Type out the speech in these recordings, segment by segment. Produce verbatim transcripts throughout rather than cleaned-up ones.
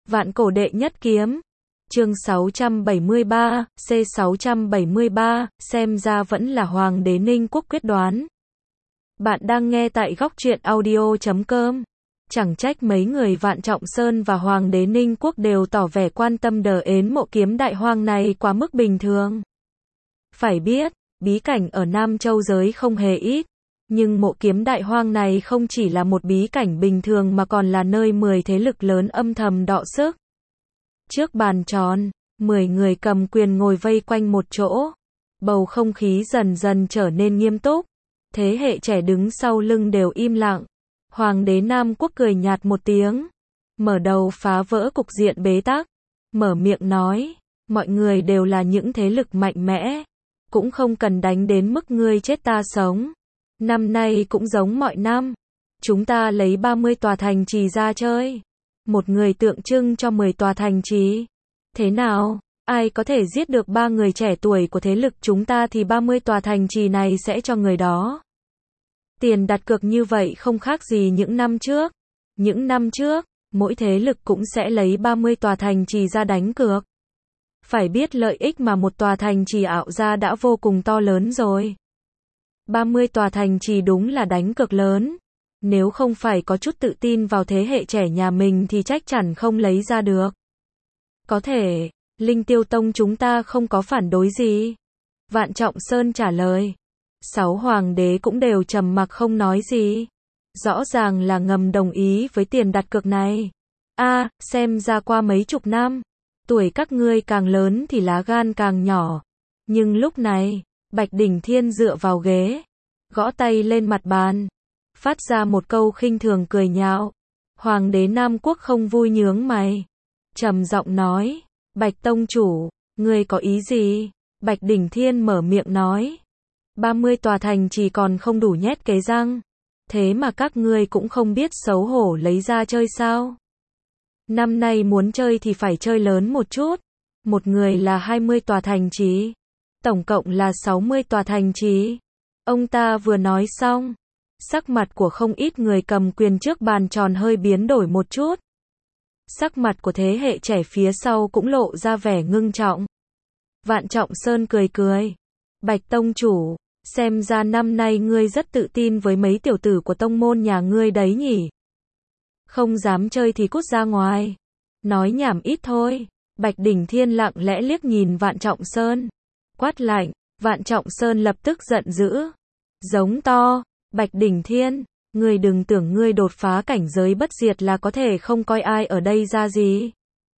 Vạn cổ đệ nhất kiếm. Chương sáu trăm bảy mươi ba, C sáu trăm bảy mươi ba, xem ra vẫn là Hoàng đế Ninh Quốc quyết đoán. Bạn đang nghe tại góc truyện audio chấm com. Chẳng trách mấy người Vạn Trọng Sơn và Hoàng đế Ninh Quốc đều tỏ vẻ quan tâm đờ ến mộ kiếm đại hoang này quá mức bình thường. Phải biết, bí cảnh ở Nam Châu giới không hề ít. Nhưng mộ kiếm đại hoang này không chỉ là một bí cảnh bình thường mà còn là nơi mười thế lực lớn âm thầm đọ sức. Trước bàn tròn, mười người cầm quyền ngồi vây quanh một chỗ. Bầu không khí dần dần trở nên nghiêm túc. Thế hệ trẻ đứng sau lưng đều im lặng. Hoàng đế Nam Quốc cười nhạt một tiếng. Mở đầu phá vỡ cục diện bế tắc. Mở miệng nói, mọi người đều là những thế lực mạnh mẽ. Cũng không cần đánh đến mức ngươi chết ta sống. Năm nay cũng giống mọi năm. Chúng ta lấy ba mươi tòa thành trì ra chơi. Một người tượng trưng cho mười tòa thành trì. Thế nào? Ai có thể giết được ba người trẻ tuổi của thế lực chúng ta thì ba mươi tòa thành trì này sẽ cho người đó. Tiền đặt cược như vậy không khác gì những năm trước. Những năm trước, mỗi thế lực cũng sẽ lấy ba mươi tòa thành trì ra đánh cược. Phải biết lợi ích mà một tòa thành trì ảo ra đã vô cùng to lớn rồi. ba mươi tòa thành trì đúng là đánh cược lớn. Nếu không phải có chút tự tin vào thế hệ trẻ nhà mình thì chắc chắn không lấy ra được. Có thể, Linh Tiêu Tông chúng ta không có phản đối gì. Vạn Trọng Sơn trả lời. Sáu hoàng đế cũng đều trầm mặc không nói gì. Rõ ràng là ngầm đồng ý với tiền đặt cược này. A, à, xem ra qua mấy chục năm, tuổi các ngươi càng lớn thì lá gan càng nhỏ. Nhưng lúc này, Bạch Đỉnh Thiên dựa vào ghế, gõ tay lên mặt bàn, phát ra một câu khinh thường cười nhạo. Hoàng đế Nam Quốc không vui nhướng mày, trầm giọng nói, Bạch Tông Chủ, ngươi có ý gì? Bạch Đỉnh Thiên mở miệng nói, ba mươi tòa thành chỉ còn không đủ nhét cái răng, thế mà các ngươi cũng không biết xấu hổ lấy ra chơi sao? Năm nay muốn chơi thì phải chơi lớn một chút, một người là hai mươi tòa thành trì, tổng cộng là sáu mươi tòa thành trì. Ông ta vừa nói xong, sắc mặt của không ít người cầm quyền trước bàn tròn hơi biến đổi một chút. Sắc mặt của thế hệ trẻ phía sau cũng lộ ra vẻ ngưng trọng. Vạn Trọng Sơn cười cười. Bạch Tông Chủ, xem ra năm nay ngươi rất tự tin với mấy tiểu tử của tông môn nhà ngươi đấy nhỉ. Không dám chơi thì cút ra ngoài. Nói nhảm ít thôi. Bạch Đỉnh Thiên lặng lẽ liếc nhìn Vạn Trọng Sơn. Quát lạnh. Vạn Trọng Sơn lập tức giận dữ. Giống to. Bạch Đỉnh Thiên, ngươi đừng tưởng ngươi đột phá cảnh giới bất diệt là có thể không coi ai ở đây ra gì.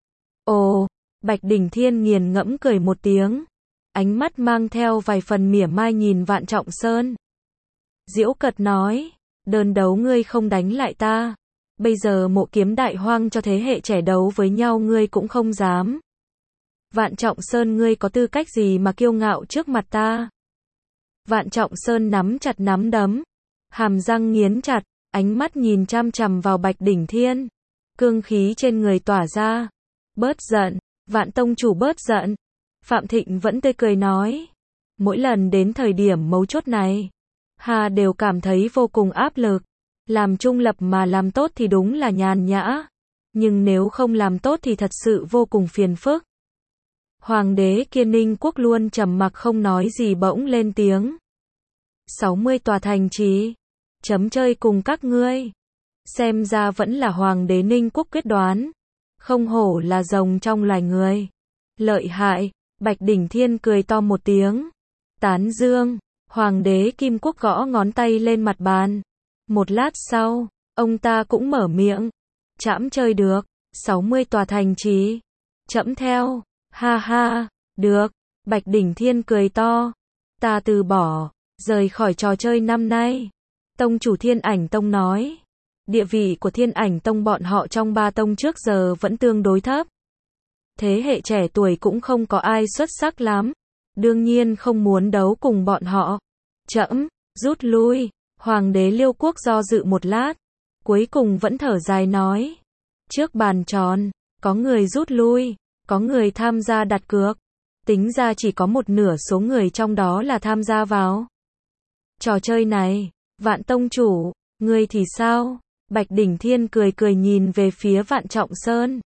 Ồ, Bạch Đỉnh Thiên nghiền ngẫm cười một tiếng. Ánh mắt mang theo vài phần mỉa mai nhìn Vạn Trọng Sơn. Diễu cợt nói, đơn đấu ngươi không đánh lại ta. Bây giờ mộ kiếm đại hoang cho thế hệ trẻ đấu với nhau ngươi cũng không dám. Vạn Trọng Sơn ngươi có tư cách gì mà kiêu ngạo trước mặt ta? Vạn Trọng Sơn nắm chặt nắm đấm, hàm răng nghiến chặt, ánh mắt nhìn chăm chằm vào Bạch Đỉnh Thiên. Cương khí trên người tỏa ra. Bớt giận, Vạn Tông Chủ bớt giận. Phạm Thịnh vẫn tươi cười nói. Mỗi lần đến thời điểm mấu chốt này, Hà đều cảm thấy vô cùng áp lực. Làm trung lập mà làm tốt thì đúng là nhàn nhã. Nhưng nếu không làm tốt thì thật sự vô cùng phiền phức. Hoàng đế kia Ninh Quốc luôn trầm mặc không nói gì bỗng lên tiếng. sáu mươi tòa thành trì. Chấm chơi cùng các ngươi. Xem ra vẫn là Hoàng đế Ninh Quốc quyết đoán. Không hổ là rồng trong loài người. Lợi hại. Bạch Đỉnh Thiên cười to một tiếng. Tán dương. Hoàng đế Kim Quốc gõ ngón tay lên mặt bàn. Một lát sau, ông ta cũng mở miệng. Trẫm chơi được. sáu mươi tòa thành trì. Trẫm theo. Ha ha. Được. Bạch Đỉnh Thiên cười to. Ta từ bỏ. Rời khỏi trò chơi năm nay. Tông chủ Thiên Ảnh Tông nói. Địa vị của Thiên Ảnh Tông bọn họ trong ba tông trước giờ vẫn tương đối thấp. Thế hệ trẻ tuổi cũng không có ai xuất sắc lắm. Đương nhiên không muốn đấu cùng bọn họ. Trẫm, rút lui. Hoàng đế Liêu Quốc do dự một lát. Cuối cùng vẫn thở dài nói. Trước bàn tròn, có người rút lui, có người tham gia đặt cược. Tính ra chỉ có một nửa số người trong đó là tham gia vào trò chơi này. Vạn Tông Chủ, ngươi thì sao? Bạch Đỉnh Thiên cười cười nhìn về phía Vạn Trọng Sơn.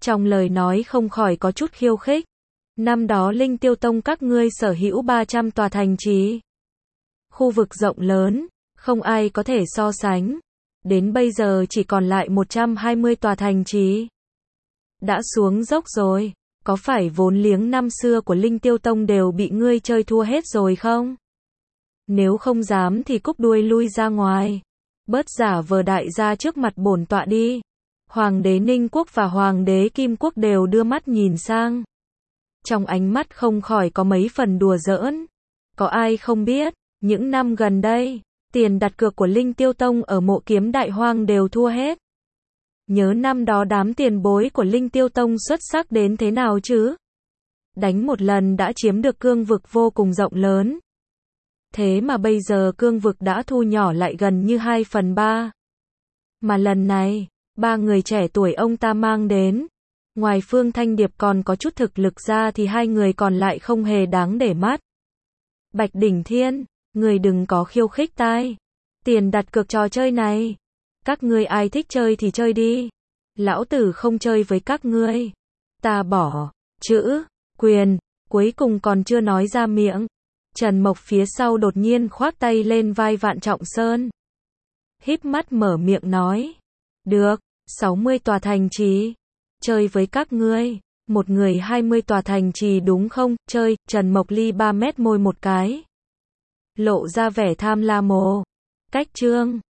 trong lời nói không khỏi có chút khiêu khích. Năm đó Linh Tiêu Tông các ngươi sở hữu ba trăm tòa thành trì. Khu vực rộng lớn, không ai có thể so sánh. Đến bây giờ chỉ còn lại một trăm hai mươi tòa thành trì. Đã xuống dốc rồi, có phải vốn liếng năm xưa của Linh Tiêu Tông đều bị ngươi chơi thua hết rồi không? Nếu không dám thì cúp đuôi lui ra ngoài. Bớt giả vờ đại gia trước mặt bổn tọa đi. Hoàng đế Ninh Quốc và Hoàng đế Kim Quốc đều đưa mắt nhìn sang. Trong ánh mắt không khỏi có mấy phần đùa giỡn. Có ai không biết, những năm gần đây, tiền đặt cược của Linh Tiêu Tông ở Mộ Kiếm Đại Hoang đều thua hết. Nhớ năm đó đám tiền bối của Linh Tiêu Tông xuất sắc đến thế nào chứ? Đánh một lần đã chiếm được cương vực vô cùng rộng lớn. Thế mà bây giờ cương vực đã thu nhỏ lại gần như hai phần ba. Mà lần này, ba người trẻ tuổi ông ta mang đến, ngoài Phương Thanh Điệp còn có chút thực lực ra thì hai người còn lại không hề đáng để mắt. Bạch Đỉnh Thiên, người đừng có khiêu khích tai. Tiền đặt cược trò chơi này, các ngươi ai thích chơi thì chơi đi. Lão tử không chơi với các ngươi. Ta bỏ chữ quyền, cuối cùng còn chưa nói ra miệng. Trần Mộc phía sau đột nhiên khoác tay lên vai Vạn Trọng Sơn. Híp mắt mở miệng nói. Được, sáu mươi tòa thành trì. Chơi với các ngươi. Một người hai mươi tòa thành trì đúng không? Chơi, Trần Mộc Ly ba mét môi một cái. Lộ ra vẻ tham lam mồ. Cách chương.